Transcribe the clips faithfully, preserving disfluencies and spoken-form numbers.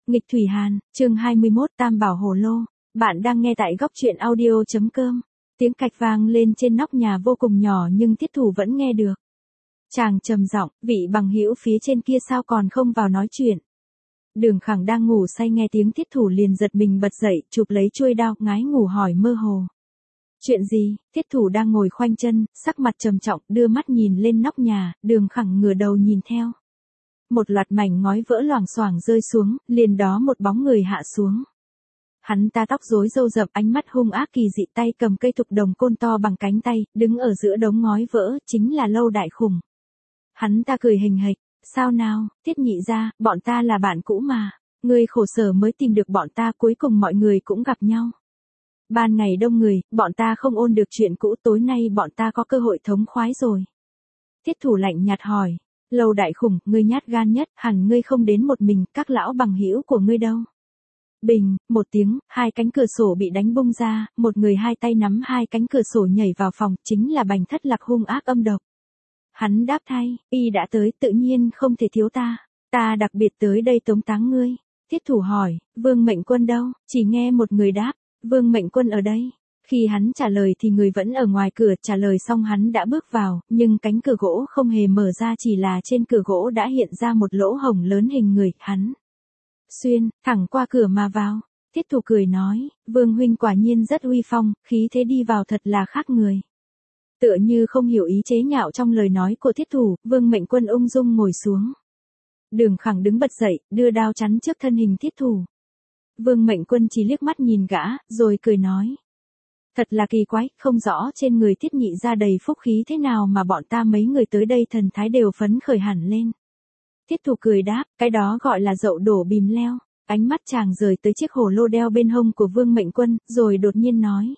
Nghịch Thủy Hàn, chương hai mươi mốt Tam Bảo Hồ Lô. Bạn đang nghe tại góc truyện audio.com. Tiếng cạch vang lên trên nóc nhà vô cùng nhỏ nhưng Tiết Thủ vẫn nghe được. Chàng trầm giọng, vị bằng hữu phía trên kia sao còn không vào nói chuyện. Đường Khẳng đang ngủ say nghe tiếng Tiết Thủ liền giật mình bật dậy, chụp lấy chuôi đao, ngái ngủ hỏi mơ hồ. Chuyện gì? Tiết Thủ đang ngồi khoanh chân, sắc mặt trầm trọng, đưa mắt nhìn lên nóc nhà, Đường Khẳng ngửa đầu nhìn theo. Một loạt mảnh ngói vỡ loảng xoảng rơi xuống, liền đó một bóng người hạ xuống. Hắn ta tóc rối râu rậm, ánh mắt hung ác kỳ dị, tay cầm cây thục đồng côn to bằng cánh tay, đứng ở giữa đống ngói vỡ, chính là Lâu Đại Khủng. Hắn ta cười hình hịch, sao nào, Tiết nhị gia, bọn ta là bạn cũ mà, ngươi khổ sở mới tìm được bọn ta, cuối cùng mọi người cũng gặp nhau. Ban ngày đông người, bọn ta không ôn được chuyện cũ, tối nay bọn ta có cơ hội thống khoái rồi. Tiết Thủ lạnh nhạt hỏi. Lâu Đại Khủng, ngươi nhát gan nhất, hẳn ngươi không đến một mình, các lão bằng hữu của ngươi đâu. Bình, một tiếng, hai cánh cửa sổ bị đánh bung ra, một người hai tay nắm hai cánh cửa sổ nhảy vào phòng, chính là Bành Thất Lạc hung ác âm độc. Hắn đáp thay, y đã tới, tự nhiên không thể thiếu ta, ta đặc biệt tới đây tống táng ngươi. Tiết Thủ hỏi, Vương Mệnh Quân đâu, chỉ nghe một người đáp, Vương Mệnh Quân ở đây. Khi hắn trả lời thì người vẫn ở ngoài cửa, trả lời xong hắn đã bước vào, nhưng cánh cửa gỗ không hề mở ra, chỉ là trên cửa gỗ đã hiện ra một lỗ hổng lớn hình người, hắn xuyên, thẳng qua cửa mà vào. Tiết Thủ cười nói, Vương huynh quả nhiên rất uy phong, khí thế đi vào thật là khác người. Tựa như không hiểu ý chế nhạo trong lời nói của Tiết Thủ, Vương Mệnh Quân ung dung ngồi xuống. Đường Khẳng đứng bật dậy, đưa đao chắn trước thân hình Tiết Thủ. Vương Mệnh Quân chỉ liếc mắt nhìn gã, rồi cười nói. Thật là kỳ quái, không rõ trên người Tiết nhị gia đầy phúc khí thế nào mà bọn ta mấy người tới đây thần thái đều phấn khởi hẳn lên. Tiết Thủ cười đáp, cái đó gọi là dậu đổ bìm leo. Ánh mắt chàng rời tới chiếc hồ lô đeo bên hông của Vương Mệnh Quân, rồi đột nhiên nói.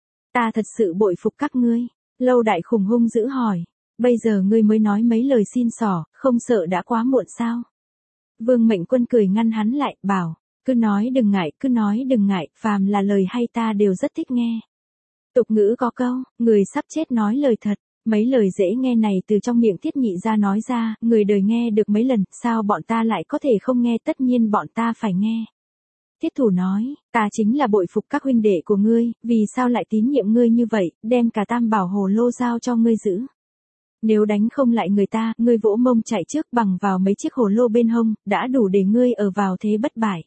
Ta thật sự bội phục các ngươi. Lâu Đại Khủng hung dữ hỏi, bây giờ ngươi mới nói mấy lời xin xỏ, không sợ đã quá muộn sao? Vương Mệnh Quân cười ngăn hắn lại, bảo, cứ nói đừng ngại, cứ nói đừng ngại, phàm là lời hay ta đều rất thích nghe. Tục ngữ có câu, người sắp chết nói lời thật, mấy lời dễ nghe này từ trong miệng Tiết nhị gia nói ra, người đời nghe được mấy lần, sao bọn ta lại có thể không nghe, tất nhiên bọn ta phải nghe. Tiết Thủ nói, ta chính là bội phục các huynh đệ của ngươi, vì sao lại tín nhiệm ngươi như vậy, đem cả Tam Bảo Hồ Lô giao cho ngươi giữ. Nếu đánh không lại người ta, ngươi vỗ mông chạy trước bằng vào mấy chiếc hồ lô bên hông, đã đủ để ngươi ở vào thế bất bại.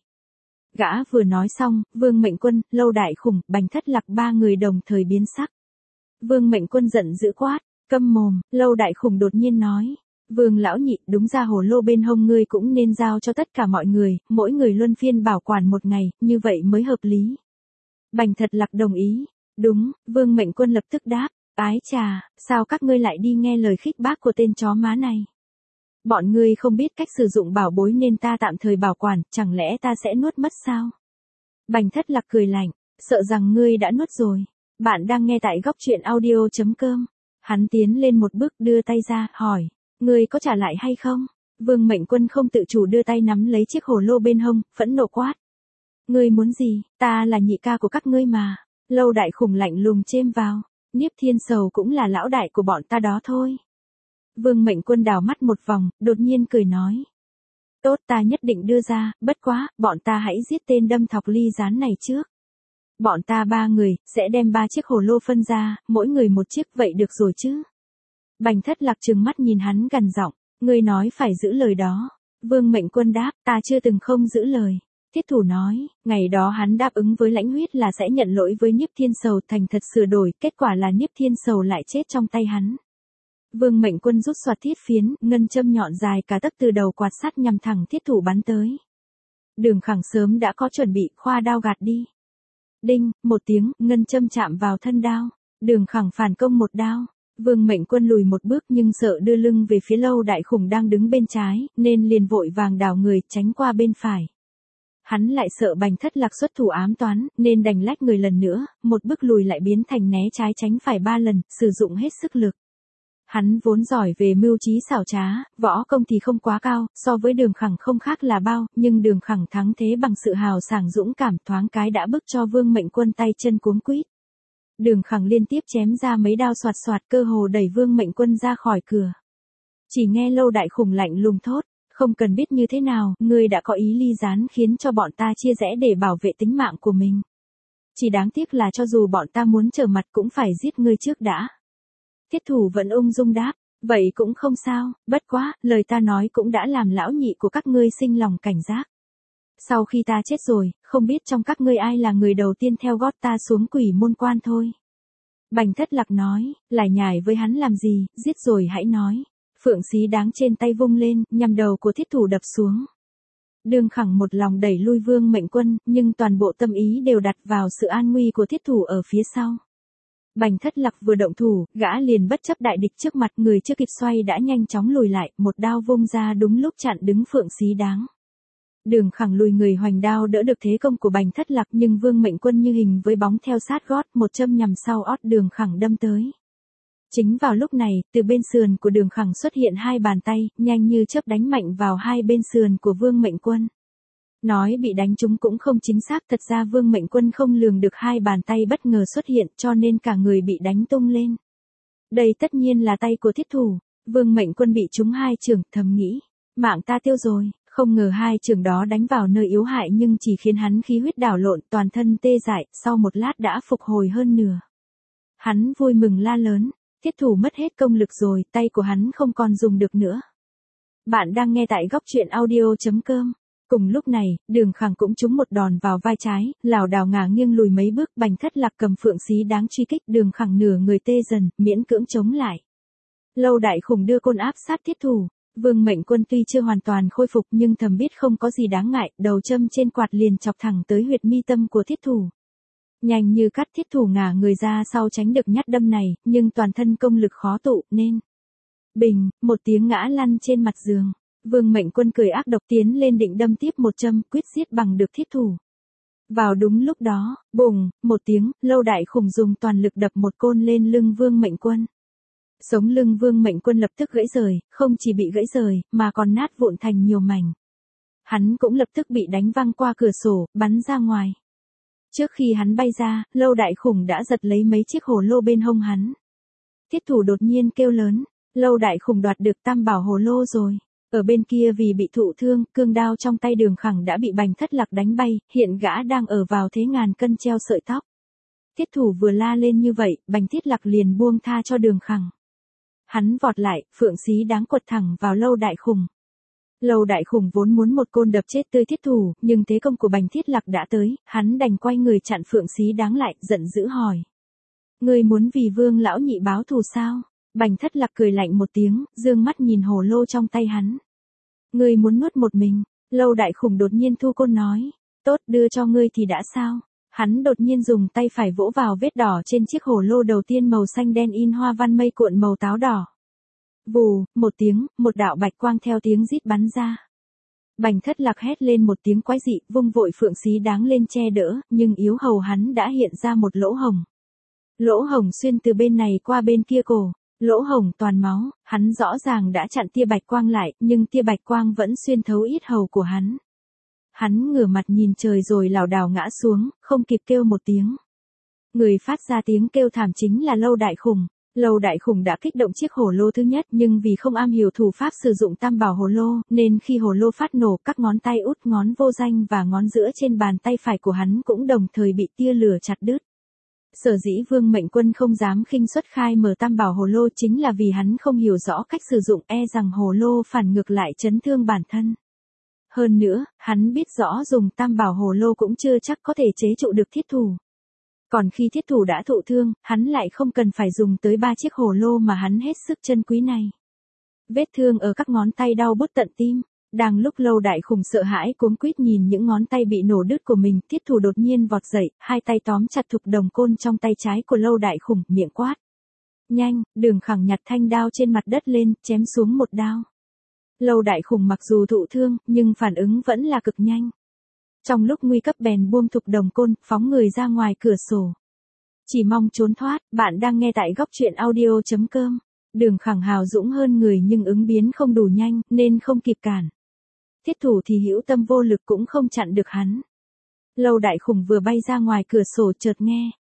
Gã vừa nói xong, Vương Mệnh Quân, Lâu Đại Khủng, Bành Thất Lạc ba người đồng thời biến sắc. Vương Mệnh Quân giận dữ quát, câm mồm. Lâu Đại Khủng đột nhiên nói, Vương lão nhị, đúng ra hồ lô bên hông ngươi cũng nên giao cho tất cả mọi người, mỗi người luân phiên bảo quản một ngày, như vậy mới hợp lý. Bành Thất Lạc đồng ý, đúng. Vương Mệnh Quân lập tức đáp, ái chà, sao các ngươi lại đi nghe lời khích bác của tên chó má này. Bọn ngươi không biết cách sử dụng bảo bối nên ta tạm thời bảo quản, chẳng lẽ ta sẽ nuốt mất sao? Bành Thất Lạc cười lạnh, sợ rằng ngươi đã nuốt rồi. Bạn đang nghe tại góc truyện audio.com. Hắn tiến lên một bước đưa tay ra, hỏi, ngươi có trả lại hay không? Vương Mệnh Quân không tự chủ đưa tay nắm lấy chiếc hồ lô bên hông, phẫn nộ quát. Ngươi muốn gì, ta là nhị ca của các ngươi mà. Lâu Đại Khủng lạnh lùng chêm vào, Niếp Thiên Sầu cũng là lão đại của bọn ta đó thôi. Vương Mệnh Quân đảo mắt một vòng, đột nhiên cười nói. Tốt, ta nhất định đưa ra, bất quá, bọn ta hãy giết tên đâm thọc ly gián này trước. Bọn ta ba người, sẽ đem ba chiếc hồ lô phân ra, mỗi người một chiếc, vậy được rồi chứ. Bành Thất Lạc trừng mắt nhìn hắn gằn giọng, ngươi nói phải giữ lời đó. Vương Mệnh Quân đáp, ta chưa từng không giữ lời. Tiết Thủ nói, ngày đó hắn đáp ứng với Lãnh Huyết là sẽ nhận lỗi với Niếp Thiên Sầu, thành thật sửa đổi, kết quả là Niếp Thiên Sầu lại chết trong tay hắn. Vương Mệnh Quân rút xoạt thiết phiến, ngân châm nhọn dài cả tấc từ đầu quạt sắt nhằm thẳng Tiết Thủ bắn tới. Đường Khẳng sớm đã có chuẩn bị, khoa đao gạt đi. Đinh, một tiếng, ngân châm chạm vào thân đao. Đường Khẳng phản công một đao. Vương Mệnh Quân lùi một bước nhưng sợ đưa lưng về phía Lâu Đại Khủng đang đứng bên trái, nên liền vội vàng đảo người, tránh qua bên phải. Hắn lại sợ Bành Thất Lạc xuất thủ ám toán, nên đành lách người lần nữa, một bước lùi lại biến thành né trái tránh phải ba lần, sử dụng hết sức lực. Hắn vốn giỏi về mưu trí xảo trá, võ công thì không quá cao, so với Đường Khẳng không khác là bao, nhưng Đường Khẳng thắng thế bằng sự hào sảng dũng cảm, thoáng cái đã bức cho Vương Mệnh Quân tay chân cuống quýt. Đường Khẳng liên tiếp chém ra mấy đao xoạt xoạt, cơ hồ đẩy Vương Mệnh Quân ra khỏi cửa. Chỉ nghe Lâu Đại Khủng lạnh lùng thốt, Không cần biết như thế nào, ngươi đã có ý ly gián khiến cho bọn ta chia rẽ để bảo vệ tính mạng của mình. Chỉ đáng tiếc là cho dù bọn ta muốn trở mặt cũng phải giết ngươi trước đã. Thiết thủ vẫn ung dung đáp, vậy cũng không sao, bất quá, lời ta nói cũng đã làm lão nhị của các ngươi sinh lòng cảnh giác. Sau khi ta chết rồi, không biết trong các ngươi ai là người đầu tiên theo gót ta xuống quỷ môn quan thôi. Bành Thất Lạc nói, lại nhải với hắn làm gì, giết rồi hãy nói. Phượng xí đáng trên tay vung lên, nhằm đầu của thiết thủ đập xuống. Đường Khẳng một lòng đẩy lui Vương Mệnh Quân, nhưng toàn bộ tâm ý đều đặt vào sự an nguy của thiết thủ ở phía sau. Bành Thất Lạc vừa động thủ, gã liền bất chấp đại địch trước mặt, người chưa kịp xoay đã nhanh chóng lùi lại, một đao vung ra đúng lúc chặn đứng Phượng xí đáng. Đường Khẳng lùi người hoành đao đỡ được thế công của Bành Thất Lạc, nhưng Vương Mệnh Quân như hình với bóng theo sát gót, một châm nhằm sau ót Đường Khẳng đâm tới. Chính vào lúc này, từ bên sườn của Đường Khẳng xuất hiện hai bàn tay, nhanh như chớp đánh mạnh vào hai bên sườn của Vương Mệnh Quân. Nói bị đánh trúng cũng không chính xác, thật ra Vương Mệnh Quân không lường được hai bàn tay bất ngờ xuất hiện, cho nên cả người bị đánh tung lên. Đây tất nhiên là tay của thiết thủ. Vương Mệnh Quân bị trúng hai chưởng, thầm nghĩ, mạng ta tiêu rồi. Không ngờ hai chưởng đó đánh vào nơi yếu hại nhưng chỉ khiến hắn khí huyết đảo lộn, toàn thân tê dại, sau một lát đã phục hồi hơn nửa. Hắn vui mừng la lớn, thiết thủ mất hết công lực rồi, tay của hắn không còn dùng được nữa. Bạn đang nghe tại góc truyện audio chấm com. Cùng lúc này, Đường Khẳng cũng trúng một đòn vào vai trái, lảo đảo ngả nghiêng lùi mấy bước, Bành Thất Lạc cầm phượng xí đáng truy kích, Đường Khẳng nửa người tê dần, miễn cưỡng chống lại. Lâu Đại Khủng đưa côn áp sát thiết thủ. Vương Mệnh Quân tuy chưa hoàn toàn khôi phục nhưng thầm biết không có gì đáng ngại, đầu châm trên quạt liền chọc thẳng tới huyệt mi tâm của thiết thủ. Nhanh như cắt, thiết thủ ngả người ra sau tránh được nhát đâm này, nhưng toàn thân công lực khó tụ nên. Bình, một tiếng ngã lăn trên mặt giường. Vương Mệnh Quân cười ác độc tiến lên định đâm tiếp một châm, quyết giết bằng được thiết thủ. Vào đúng lúc đó, bùng, một tiếng, Lâu Đại Khủng dùng toàn lực đập một côn lên lưng Vương Mệnh Quân. Sống lưng Vương Mệnh Quân lập tức gãy rời, không chỉ bị gãy rời, mà còn nát vụn thành nhiều mảnh. Hắn cũng lập tức bị đánh văng qua cửa sổ, bắn ra ngoài. Trước khi hắn bay ra, Lâu Đại Khủng đã giật lấy mấy chiếc hồ lô bên hông hắn. Thiết thủ đột nhiên kêu lớn, Lâu Đại Khủng đoạt được tam bảo hồ lô rồi. Ở bên kia vì bị thụ thương, cương đao trong tay Đường Khẳng đã bị Bành Thất Lạc đánh bay, hiện gã đang ở vào thế ngàn cân treo sợi tóc. Thiết thủ vừa la lên như vậy, Bành Thiết Lạc liền buông tha cho Đường Khẳng. Hắn vọt lại, phượng xí đáng quật thẳng vào Lâu Đại Khủng. Lâu Đại Khủng vốn muốn một côn đập chết tươi thiết thủ, nhưng thế công của Bành Thiết Lạc đã tới, hắn đành quay người chặn phượng xí đáng lại, giận dữ hỏi. Ngươi muốn vì Vương lão nhị báo thù sao? Bành Thất Lạc cười lạnh một tiếng, dương mắt nhìn hồ lô trong tay hắn. Ngươi muốn nuốt một mình? Lâu Đại Khủng đột nhiên thu côn nói. Tốt, đưa cho ngươi thì đã sao? Hắn đột nhiên dùng tay phải vỗ vào vết đỏ trên chiếc hồ lô đầu tiên màu xanh đen in hoa văn mây cuộn màu táo đỏ. Vù, một tiếng, một đạo bạch quang theo tiếng rít bắn ra. Bành Thất Lạc hét lên một tiếng quái dị, vung vội phượng xí đáng lên che đỡ, nhưng yếu hầu hắn đã hiện ra một lỗ hồng. Lỗ hồng xuyên từ bên này qua bên kia cổ, lỗ hồng toàn máu, hắn rõ ràng đã chặn tia bạch quang lại, nhưng tia bạch quang vẫn xuyên thấu yết hầu của hắn. Hắn ngửa mặt nhìn trời rồi lảo đảo ngã xuống, không kịp kêu một tiếng. Người phát ra tiếng kêu thảm chính là Lâu Đại Khủng. Lâu Đại Khủng đã kích động chiếc hồ lô thứ nhất, nhưng vì không am hiểu thủ pháp sử dụng tam bảo hồ lô, nên khi hồ lô phát nổ, các ngón tay út, ngón vô danh và ngón giữa trên bàn tay phải của hắn cũng đồng thời bị tia lửa chặt đứt. Sở dĩ Vương Mệnh Quân không dám khinh suất khai mở tam bảo hồ lô chính là vì hắn không hiểu rõ cách sử dụng, e rằng hồ lô phản ngược lại chấn thương bản thân. Hơn nữa, hắn biết rõ dùng tam bảo hồ lô cũng chưa chắc có thể chế trụ được thiết thủ. Còn khi thiết thủ đã thụ thương, hắn lại không cần phải dùng tới ba chiếc hồ lô mà hắn hết sức chân quý này. Vết thương ở các ngón tay đau bứt tận tim. Đang lúc Lâu Đại Khủng sợ hãi cuống quýt nhìn những ngón tay bị nổ đứt của mình, thiết thủ đột nhiên vọt dậy, hai tay tóm chặt thục đồng côn trong tay trái của Lâu Đại Khủng, miệng quát. Nhanh, Đường Khẳng nhặt thanh đao trên mặt đất lên, chém xuống một đao. Lâu Đại Khủng mặc dù thụ thương, nhưng phản ứng vẫn là cực nhanh. Trong lúc nguy cấp bèn buông thục đồng côn, phóng người ra ngoài cửa sổ. Chỉ mong trốn thoát, bạn đang nghe tại góc truyện audio chấm com. Đường Khẳng hào dũng hơn người nhưng ứng biến không đủ nhanh, nên không kịp cản. Thiết thủ thì hữu tâm vô lực cũng không chặn được hắn. Lâu Đại Khủng vừa bay ra ngoài cửa sổ chợt nghe.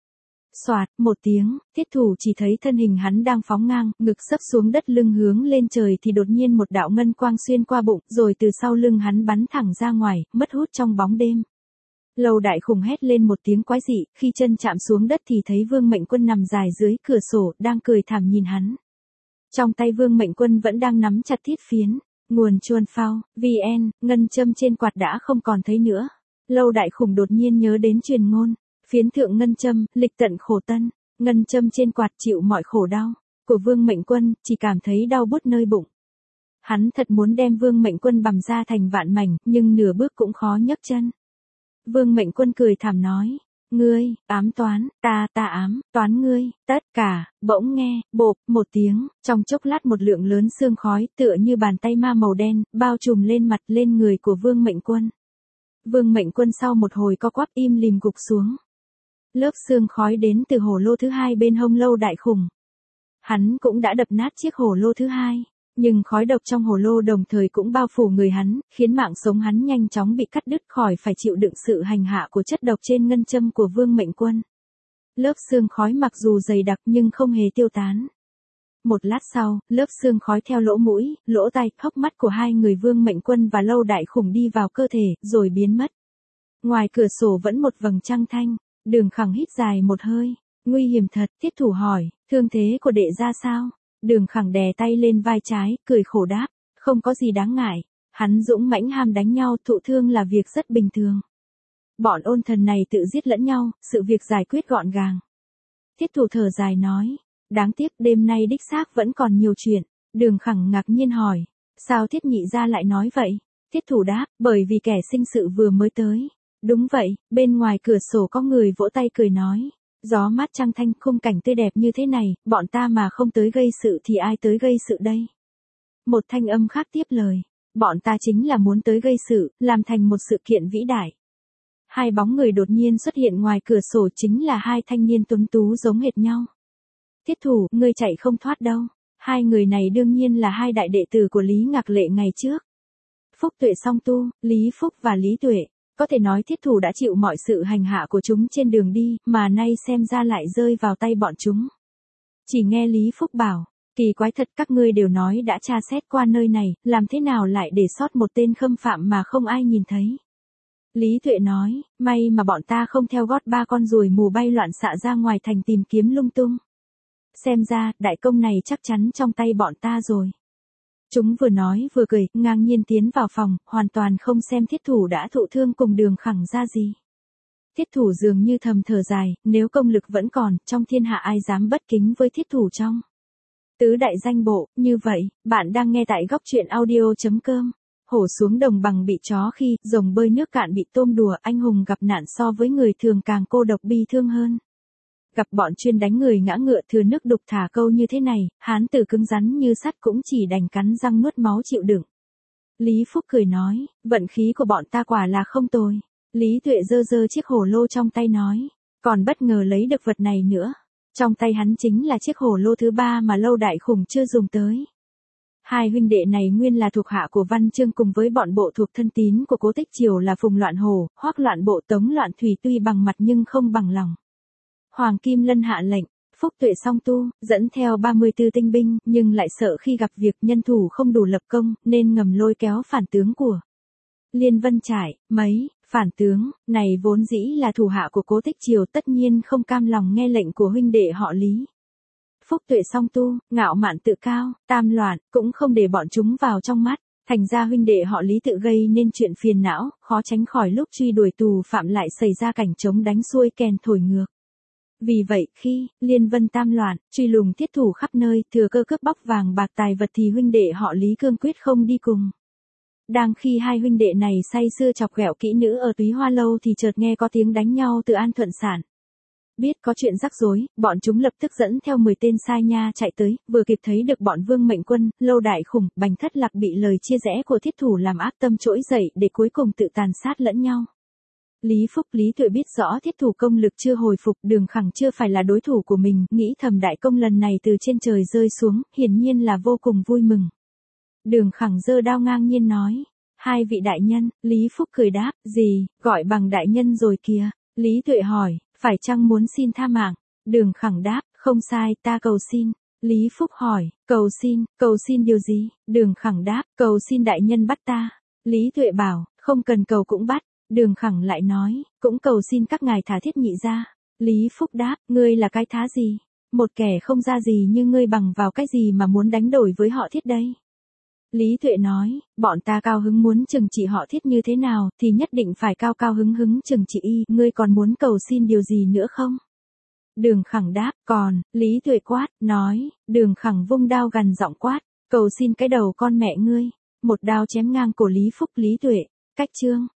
Soạt, một tiếng, Thiết Thủ chỉ thấy thân hình hắn đang phóng ngang, ngực sấp xuống đất lưng hướng lên trời thì đột nhiên một đạo ngân quang xuyên qua bụng, rồi từ sau lưng hắn bắn thẳng ra ngoài, mất hút trong bóng đêm. Lâu Đại Khủng hét lên một tiếng quái dị, khi chân chạm xuống đất thì thấy Vương Mệnh Quân nằm dài dưới cửa sổ, đang cười thảm nhìn hắn. Trong tay Vương Mệnh Quân vẫn đang nắm chặt thiết phiến. Nguồn chuồn phao, vn, ngân châm trên quạt đã không còn thấy nữa. Lâu Đại Khủng đột nhiên nhớ đến truyền ngôn. Phiến thượng ngân châm, lịch tận khổ tân. Ngân châm trên quạt chịu mọi khổ đau. Của Vương Mệnh Quân, chỉ cảm thấy đau buốt nơi bụng. Hắn thật muốn đem Vương Mệnh Quân bằm ra thành vạn mảnh, nhưng nửa bước cũng khó nhấc chân. Vương Mệnh Quân cười thảm nói. Ngươi, ám toán, ta, ta ám, toán ngươi, tất cả, bỗng nghe, bộp, một tiếng, trong chốc lát một lượng lớn sương khói tựa như bàn tay ma màu đen, bao trùm lên mặt lên người của Vương Mệnh Quân. Vương Mệnh Quân sau một hồi co quắp im lìm gục xuống. Lớp sương khói đến từ hổ lô thứ hai bên hông Lâu Đại Khủng. Hắn cũng đã đập nát chiếc hổ lô thứ hai. Nhưng khói độc trong hồ lô đồng thời cũng bao phủ người hắn, khiến mạng sống hắn nhanh chóng bị cắt đứt khỏi phải chịu đựng sự hành hạ của chất độc trên ngân châm của Vương Mệnh Quân. Lớp sương khói mặc dù dày đặc nhưng không hề tiêu tán. Một lát sau, lớp sương khói theo lỗ mũi, lỗ tai, hốc mắt của hai người Vương Mệnh Quân và Lâu Đại Khủng đi vào cơ thể, rồi biến mất. Ngoài cửa sổ vẫn một vầng trăng thanh, Đường Khẳng hít dài một hơi. Nguy hiểm thật, Thiết Thủ hỏi, thương thế của đệ ra sao? Đường Khẳng đè tay lên vai trái, cười khổ đáp, không có gì đáng ngại, hắn dũng mãnh ham đánh nhau, thụ thương là việc rất bình thường. Bọn ôn thần này tự giết lẫn nhau, sự việc giải quyết gọn gàng. Thiết Thủ thở dài nói, đáng tiếc đêm nay đích xác vẫn còn nhiều chuyện. Đường Khẳng ngạc nhiên hỏi, sao Thiết Nhị gia lại nói vậy? Thiết Thủ đáp, bởi vì kẻ sinh sự vừa mới tới. Đúng vậy, bên ngoài cửa sổ có người vỗ tay cười nói. Gió mát trăng thanh, khung cảnh tươi đẹp như thế này, bọn ta mà không tới gây sự thì ai tới gây sự đây? Một thanh âm khác tiếp lời, bọn ta chính là muốn tới gây sự, làm thành một sự kiện vĩ đại. Hai bóng người đột nhiên xuất hiện ngoài cửa sổ chính là hai thanh niên tuấn tú giống hệt nhau. Thiết Thủ, ngươi chạy không thoát đâu. Hai người này đương nhiên là hai đại đệ tử của Lý Ngạc Lệ ngày trước. Phúc Tuệ Song Tu, Lý Phúc và Lý Tuệ. Có thể nói Thiết Thủ đã chịu mọi sự hành hạ của chúng trên đường đi, mà nay xem ra lại rơi vào tay bọn chúng. Chỉ nghe Lý Phúc bảo, kỳ quái thật, các ngươi đều nói đã tra xét qua nơi này, làm thế nào lại để sót một tên khâm phạm mà không ai nhìn thấy. Lý Tuệ nói, may mà bọn ta không theo gót ba con ruồi mù bay loạn xạ ra ngoài thành tìm kiếm lung tung. Xem ra, đại công này chắc chắn trong tay bọn ta rồi. Chúng vừa nói vừa cười, ngang nhiên tiến vào phòng, hoàn toàn không xem Thiết Thủ đã thụ thương cùng Đường Khẳng ra gì. Thiết Thủ dường như thầm thở dài, nếu công lực vẫn còn, trong thiên hạ ai dám bất kính với Thiết Thủ trong tứ đại danh bộ. Như vậy, bạn đang nghe tại góc truyện audio chấm com. Hổ xuống đồng bằng bị chó khi, rồng bơi nước cạn bị tôm đùa, anh hùng gặp nạn so với người thường càng cô độc bi thương hơn. Gặp bọn chuyên đánh người ngã ngựa thừa nước đục thả câu như thế này, hán tử cứng rắn như sắt cũng chỉ đành cắn răng nuốt máu chịu đựng. Lý Phúc cười nói, vận khí của bọn ta quả là không tồi. Lý Tuệ giơ giơ chiếc hổ lô trong tay nói, còn bất ngờ lấy được vật này nữa. Trong tay hắn chính là chiếc hổ lô thứ ba mà Lâu Đại Khủng chưa dùng tới. Hai huynh đệ này nguyên là thuộc hạ của Văn Chương cùng với bọn bộ thuộc thân tín của Cố Tích Triều là Phùng Loạn Hổ, Hoắc Loạn Bộ, Tống Loạn Thủy, tuy bằng mặt nhưng không bằng lòng. Hoàng Kim Lân hạ lệnh, Phúc Tuệ Song Tu, dẫn theo ba mươi tư tinh binh, nhưng lại sợ khi gặp việc nhân thủ không đủ lập công, nên ngầm lôi kéo phản tướng của Liên Vân Trải. Mấy phản tướng này vốn dĩ là thủ hạ của Cố Tích Triều, tất nhiên không cam lòng nghe lệnh của huynh đệ họ Lý. Phúc Tuệ Song Tu, ngạo mạn tự cao, tam loạn, cũng không để bọn chúng vào trong mắt. Thành ra huynh đệ họ Lý tự gây nên chuyện phiền não, khó tránh khỏi lúc truy đuổi tù phạm lại xảy ra cảnh trống đánh xuôi kèn thổi ngược. Vì vậy, khi Liên Vân tam loạn, truy lùng Thiết Thủ khắp nơi, thừa cơ cướp bóc vàng bạc tài vật thì huynh đệ họ Lý cương quyết không đi cùng. Đang khi hai huynh đệ này say sưa chọc ghẹo kỹ nữ ở Túy Hoa Lâu thì chợt nghe có tiếng đánh nhau từ An Thuận Sản. Biết có chuyện rắc rối, bọn chúng lập tức dẫn theo mười tên sai nha chạy tới, vừa kịp thấy được bọn Vương Mệnh Quân, Lâu Đại Khủng, Bành Thất Lạc bị lời chia rẽ của Thiết Thủ làm ác tâm trỗi dậy để cuối cùng tự tàn sát lẫn nhau. Lý Phúc, Lý Tuệ biết rõ Thiết Thủ công lực chưa hồi phục, Đường Khẳng chưa phải là đối thủ của mình, nghĩ thầm đại công lần này từ trên trời rơi xuống, hiển nhiên là vô cùng vui mừng. Đường Khẳng giơ đao ngang nhiên nói, hai vị đại nhân. Lý Phúc cười đáp, gì, gọi bằng đại nhân rồi kìa. Lý Tuệ hỏi, phải chăng muốn xin tha mạng? Đường Khẳng đáp, không sai, ta cầu xin. Lý Phúc hỏi, cầu xin, cầu xin điều gì? Đường Khẳng đáp, cầu xin đại nhân bắt ta. Lý Tuệ bảo, không cần cầu cũng bắt. Đường Khẳng lại nói, cũng cầu xin các ngài thả Thiết Nhị ra. Lý Phúc đáp, ngươi là cái thá gì? Một kẻ không ra gì như ngươi bằng vào cái gì mà muốn đánh đổi với họ Thiết đây? Lý Tuệ nói, bọn ta cao hứng muốn trừng trị họ Thiết như thế nào thì nhất định phải cao cao hứng hứng trừng trị y, ngươi còn muốn cầu xin điều gì nữa không? Đường Khẳng đáp, còn, Lý Tuệ quát, nói, Đường Khẳng vung đao gằn giọng quát, cầu xin cái đầu con mẹ ngươi. Một đao chém ngang cổ Lý Phúc. Lý Tuệ, cách chương.